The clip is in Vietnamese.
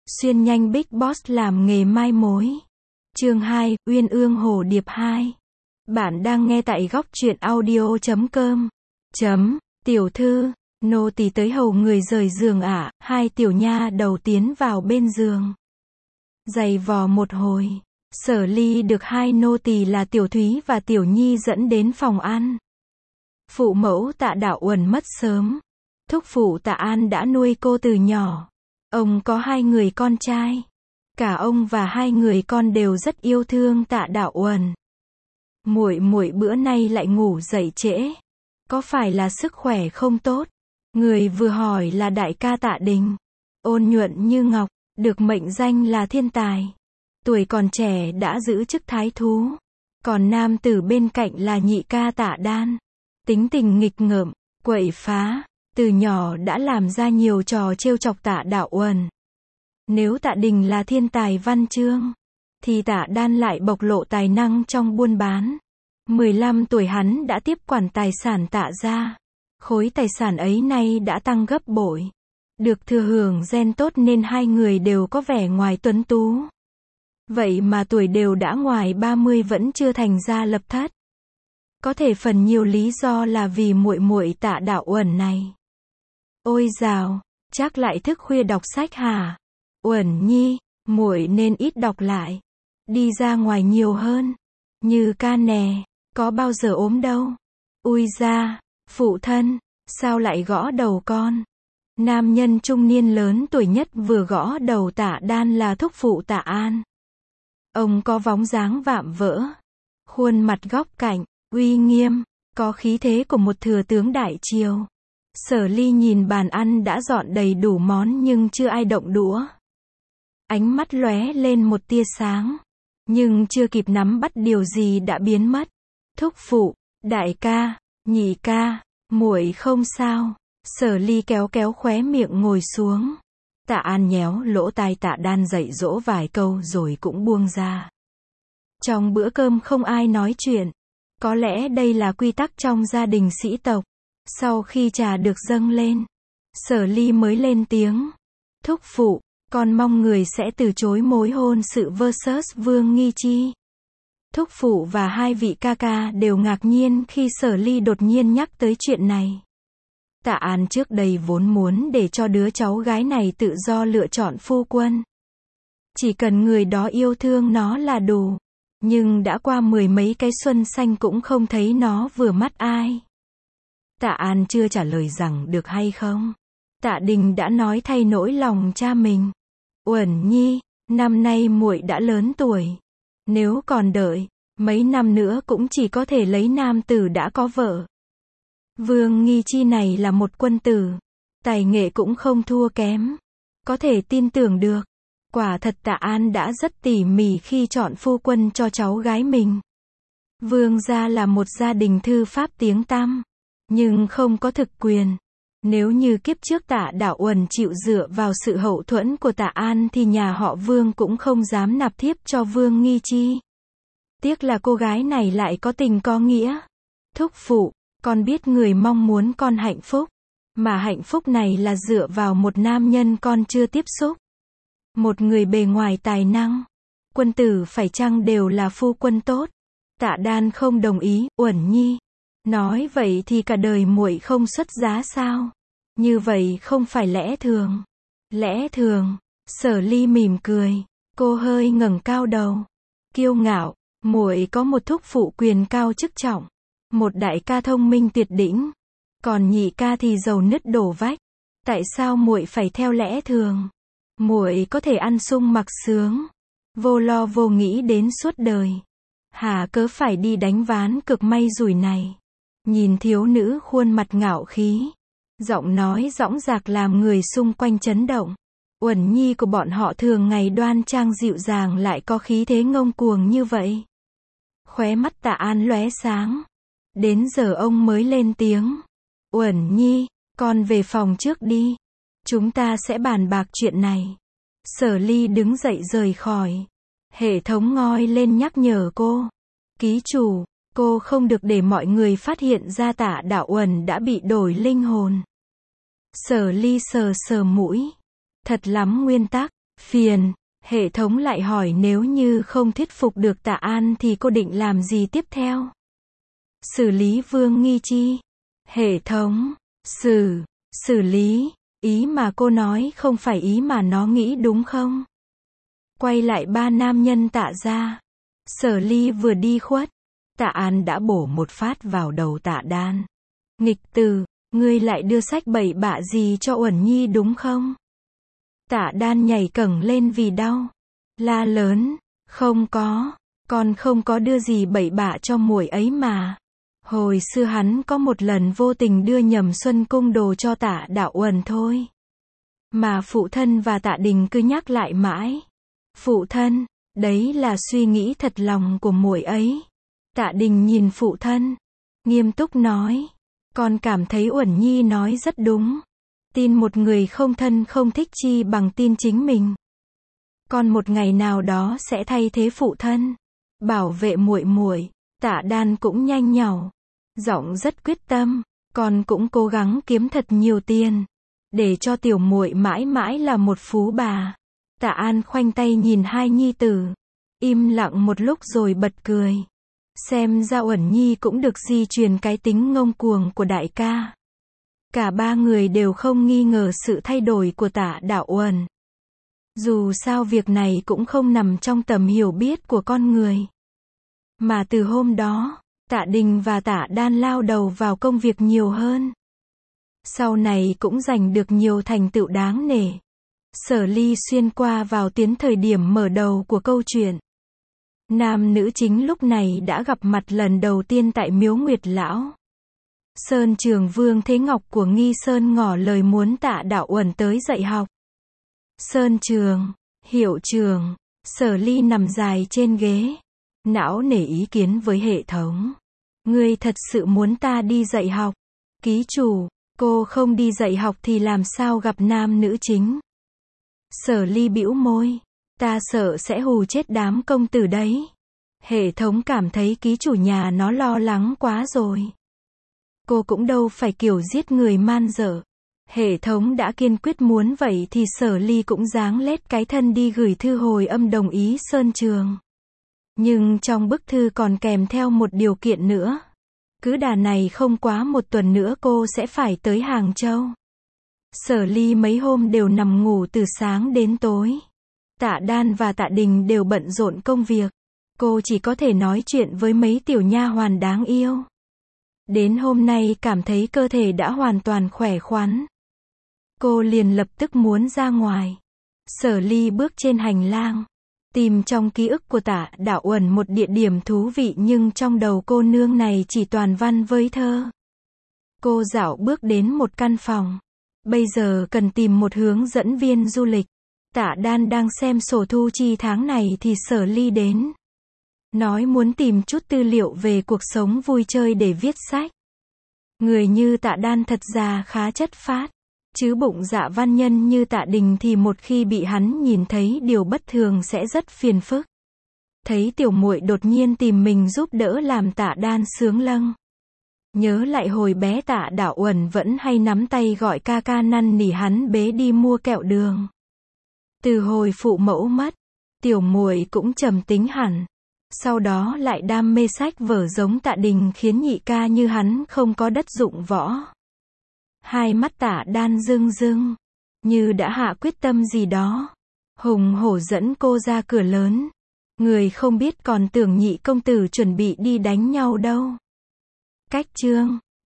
Xuyên nhanh Big Boss làm nghề mai mối. Chương 2, Uyên Ương Hồ Điệp 2. Bạn đang nghe tại góc truyện audio.com. Tiểu thư, nô tỳ tới hầu người rời giường ạ. Hai tiểu nha đầu tiến vào bên giường. Giày vò một hồi, Sở Ly được hai nô tỳ là Tiểu Thúy và Tiểu Nhi dẫn đến phòng ăn. Phụ mẫu Tạ Đạo Uẩn mất sớm. Thúc phụ Tạ An đã nuôi cô từ nhỏ. Ông có hai người con trai. Cả ông và hai người con đều rất yêu thương Tạ Đạo Uẩn. Muội muội bữa nay lại ngủ dậy trễ. Có phải là sức khỏe không tốt? Người vừa hỏi là đại ca Tạ Đình. Ôn nhuận như ngọc, được mệnh danh là thiên tài. Tuổi còn trẻ đã giữ chức thái thú. Còn nam tử bên cạnh là nhị ca Tạ Đan. Tính tình nghịch ngợm, quậy phá. Từ nhỏ đã làm ra nhiều trò trêu chọc Tạ Đạo Uẩn. Nếu Tạ Đình là thiên tài văn chương, thì Tạ Đan lại bộc lộ tài năng trong buôn bán. 15 tuổi hắn đã tiếp quản tài sản Tạ gia. Khối tài sản ấy nay đã tăng gấp bội. Được thừa hưởng gen tốt nên hai người đều có vẻ ngoài tuấn tú. Vậy mà tuổi đều đã ngoài 30 vẫn chưa thành gia lập thất. Có thể phần nhiều lý do là vì muội muội Tạ Đạo Uẩn này. Ôi dào, chắc lại thức khuya đọc sách hả? Uẩn Nhi, muội nên ít đọc lại. Đi ra ngoài nhiều hơn. Như ca nè, có bao giờ ốm đâu. Ui da, phụ thân, sao lại gõ đầu con? Nam nhân trung niên lớn tuổi nhất vừa gõ đầu Tạ Đan là thúc phụ Tạ An. Ông có vóng dáng vạm vỡ. Khuôn mặt góc cạnh, uy nghiêm, có khí thế của một thừa tướng đại triều. Sở Ly nhìn bàn ăn đã dọn đầy đủ món nhưng chưa ai động đũa. Ánh mắt lóe lên một tia sáng. Nhưng chưa kịp nắm bắt điều gì đã biến mất. Thúc phụ, đại ca, nhị ca, muội không sao. Sở Ly kéo kéo khóe miệng ngồi xuống. Tạ An nhéo lỗ tai Tạ Đan dạy dỗ vài câu rồi cũng buông ra. Trong bữa cơm không ai nói chuyện. Có lẽ đây là quy tắc trong gia đình sĩ tộc. Sau khi trà được dâng lên, Sở Ly mới lên tiếng. Thúc phụ, con mong người sẽ từ chối mối hôn sự versus Vương Nghi Chi. Thúc phụ và hai vị ca ca đều ngạc nhiên khi Sở Ly đột nhiên nhắc tới chuyện này. Tạ An trước đây vốn muốn để cho đứa cháu gái này tự do lựa chọn phu quân. Chỉ cần người đó yêu thương nó là đủ. Nhưng đã qua mười mấy cái xuân xanh cũng không thấy nó vừa mắt ai. Tạ An chưa trả lời rằng được hay không. Tạ Đình đã nói thay nỗi lòng cha mình. Uẩn Nhi, năm nay muội đã lớn tuổi. Nếu còn đợi, mấy năm nữa cũng chỉ có thể lấy nam tử đã có vợ. Vương Nghi Chi này là một quân tử. Tài nghệ cũng không thua kém. Có thể tin tưởng được. Quả thật Tạ An đã rất tỉ mỉ khi chọn phu quân cho cháu gái mình. Vương gia là một gia đình thư pháp tiếng tăm. Nhưng không có thực quyền. Nếu như kiếp trước Tạ Đạo Uẩn chịu dựa vào sự hậu thuẫn của Tạ An thì nhà họ Vương cũng không dám nạp thiếp cho Vương Nghi Chi. Tiếc là cô gái này lại có tình có nghĩa. Thúc phụ, con biết người mong muốn con hạnh phúc. Mà hạnh phúc này là dựa vào một nam nhân con chưa tiếp xúc. Một người bề ngoài tài năng. Quân tử phải chăng đều là phu quân tốt? Tạ Đan không đồng ý. Uẩn Nhi, nói vậy thì cả đời muội không xuất giá sao? Như vậy không phải lẽ thường. Lẽ thường. Sở Ly mỉm cười. Cô hơi ngẩng cao đầu. Kiêu ngạo, muội có một thúc phụ quyền cao chức trọng. Một đại ca thông minh tuyệt đỉnh. Còn nhị ca thì giàu nứt đổ vách. Tại sao muội phải theo lẽ thường? Muội có thể ăn sung mặc sướng. Vô lo vô nghĩ đến suốt đời. Hà cớ phải đi đánh ván cực may rủi này. Nhìn thiếu nữ khuôn mặt ngạo khí. Giọng nói dõng dạc làm người xung quanh chấn động. Uẩn Nhi của bọn họ thường ngày đoan trang dịu dàng lại có khí thế ngông cuồng như vậy. Khóe mắt Tạ An lóe sáng. Đến giờ ông mới lên tiếng. Uẩn Nhi, con về phòng trước đi. Chúng ta sẽ bàn bạc chuyện này. Sở Ly đứng dậy rời khỏi. Hệ thống ngoi lên nhắc nhở cô. Ký chủ, cô không được để mọi người phát hiện ra Tạ Đạo Uẩn đã bị đổi linh hồn. Sở Ly sờ sờ mũi. Thật lắm nguyên tắc. Phiền, hệ thống lại hỏi nếu như không thuyết phục được Tạ An thì cô định làm gì tiếp theo? Xử lý Vương Nghi Chi. Hệ thống, xử lý, ý mà cô nói không phải ý mà nó nghĩ đúng không? Quay lại ba nam nhân Tạ gia. Sở Ly vừa đi khuất, Tạ An đã bổ một phát vào đầu Tạ Đan. Nghịch tử, ngươi lại đưa sách bậy bạ gì cho Uẩn Nhi đúng không? Tạ Đan nhảy cẳng lên vì đau, la lớn, không có, con không có đưa gì bậy bạ cho muội ấy mà. Hồi xưa hắn có một lần vô tình đưa nhầm Xuân Cung đồ cho Tạ Đạo Uẩn thôi. Mà phụ thân và Tạ Đình cứ nhắc lại mãi. Phụ thân, đấy là suy nghĩ thật lòng của muội ấy. Tạ Đình nhìn phụ thân, nghiêm túc nói, con cảm thấy Uẩn Nhi nói rất đúng. Tin một người không thân không thích chi bằng tin chính mình. Con một ngày nào đó sẽ thay thế phụ thân, bảo vệ muội muội. Tạ Đan cũng nhanh nhảu, giọng rất quyết tâm, con cũng cố gắng kiếm thật nhiều tiền, để cho tiểu muội mãi mãi là một phú bà. Tạ An khoanh tay nhìn hai nhi tử, im lặng một lúc rồi bật cười. Xem ra Uẩn Nhi cũng được di truyền cái tính ngông cuồng của đại ca. Cả ba người đều không nghi ngờ sự thay đổi của Tạ Đạo Uẩn. Dù sao việc này cũng không nằm trong tầm hiểu biết của con người. Mà từ hôm đó, Tạ Đình và Tạ Đan lao đầu vào công việc nhiều hơn. Sau này cũng giành được nhiều thành tựu đáng nể. Sở Ly xuyên qua vào tiến thời điểm mở đầu của câu chuyện. Nam nữ chính lúc này đã gặp mặt lần đầu tiên tại Miếu Nguyệt Lão. Sơn Trường Vương Thế Ngọc của Nghi Sơn ngỏ lời muốn Tạ Đạo Uẩn tới dạy học. Sơn Trường, hiệu trường, Sở Ly nằm dài trên ghế, não nể ý kiến với hệ thống. Ngươi thật sự muốn ta đi dạy học? Ký chủ, cô không đi dạy học thì làm sao gặp nam nữ chính? Sở Ly bĩu môi, ta sợ sẽ hù chết đám công tử đấy. Hệ thống cảm thấy ký chủ nhà nó lo lắng quá rồi. Cô cũng đâu phải kiểu giết người man dợ. Hệ thống đã kiên quyết muốn vậy thì Sở Ly cũng dáng lết cái thân đi gửi thư hồi âm đồng ý Sơn Trường. Nhưng trong bức thư còn kèm theo một điều kiện nữa. Cứ đà này không quá một tuần nữa cô sẽ phải tới Hàng Châu. Sở Ly mấy hôm đều nằm ngủ từ sáng đến tối. Tạ Đan và Tạ Đình đều bận rộn công việc. Cô chỉ có thể nói chuyện với mấy tiểu nha hoàn đáng yêu. Đến hôm nay cảm thấy cơ thể đã hoàn toàn khỏe khoắn. Cô liền lập tức muốn ra ngoài. Sở Ly bước trên hành lang, tìm trong ký ức của Tạ Đạo Uẩn một địa điểm thú vị nhưng trong đầu cô nương này chỉ toàn văn với thơ. Cô dạo bước đến một căn phòng. Bây giờ cần tìm một hướng dẫn viên du lịch. Tạ Đan đang xem sổ thu chi tháng này thì Sở Ly đến. Nói muốn tìm chút tư liệu về cuộc sống vui chơi để viết sách. Người như Tạ Đan thật ra khá chất phác. Chứ bụng dạ văn nhân như Tạ Đình thì một khi bị hắn nhìn thấy điều bất thường sẽ rất phiền phức. Thấy tiểu muội đột nhiên tìm mình giúp đỡ làm Tạ Đan sướng lâng. Nhớ lại hồi bé Tạ Đạo Uẩn vẫn hay nắm tay gọi ca ca năn nỉ hắn bế đi mua kẹo đường. Từ hồi phụ mẫu mất, tiểu muội cũng trầm tính hẳn. Sau đó lại đam mê sách vở giống Tạ Đình khiến nhị ca như hắn không có đất dụng võ. Hai mắt Tạ Đan rưng rưng, như đã hạ quyết tâm gì đó. Hùng hổ dẫn cô ra cửa lớn. Người không biết còn tưởng nhị công tử chuẩn bị đi đánh nhau đâu. Cách chương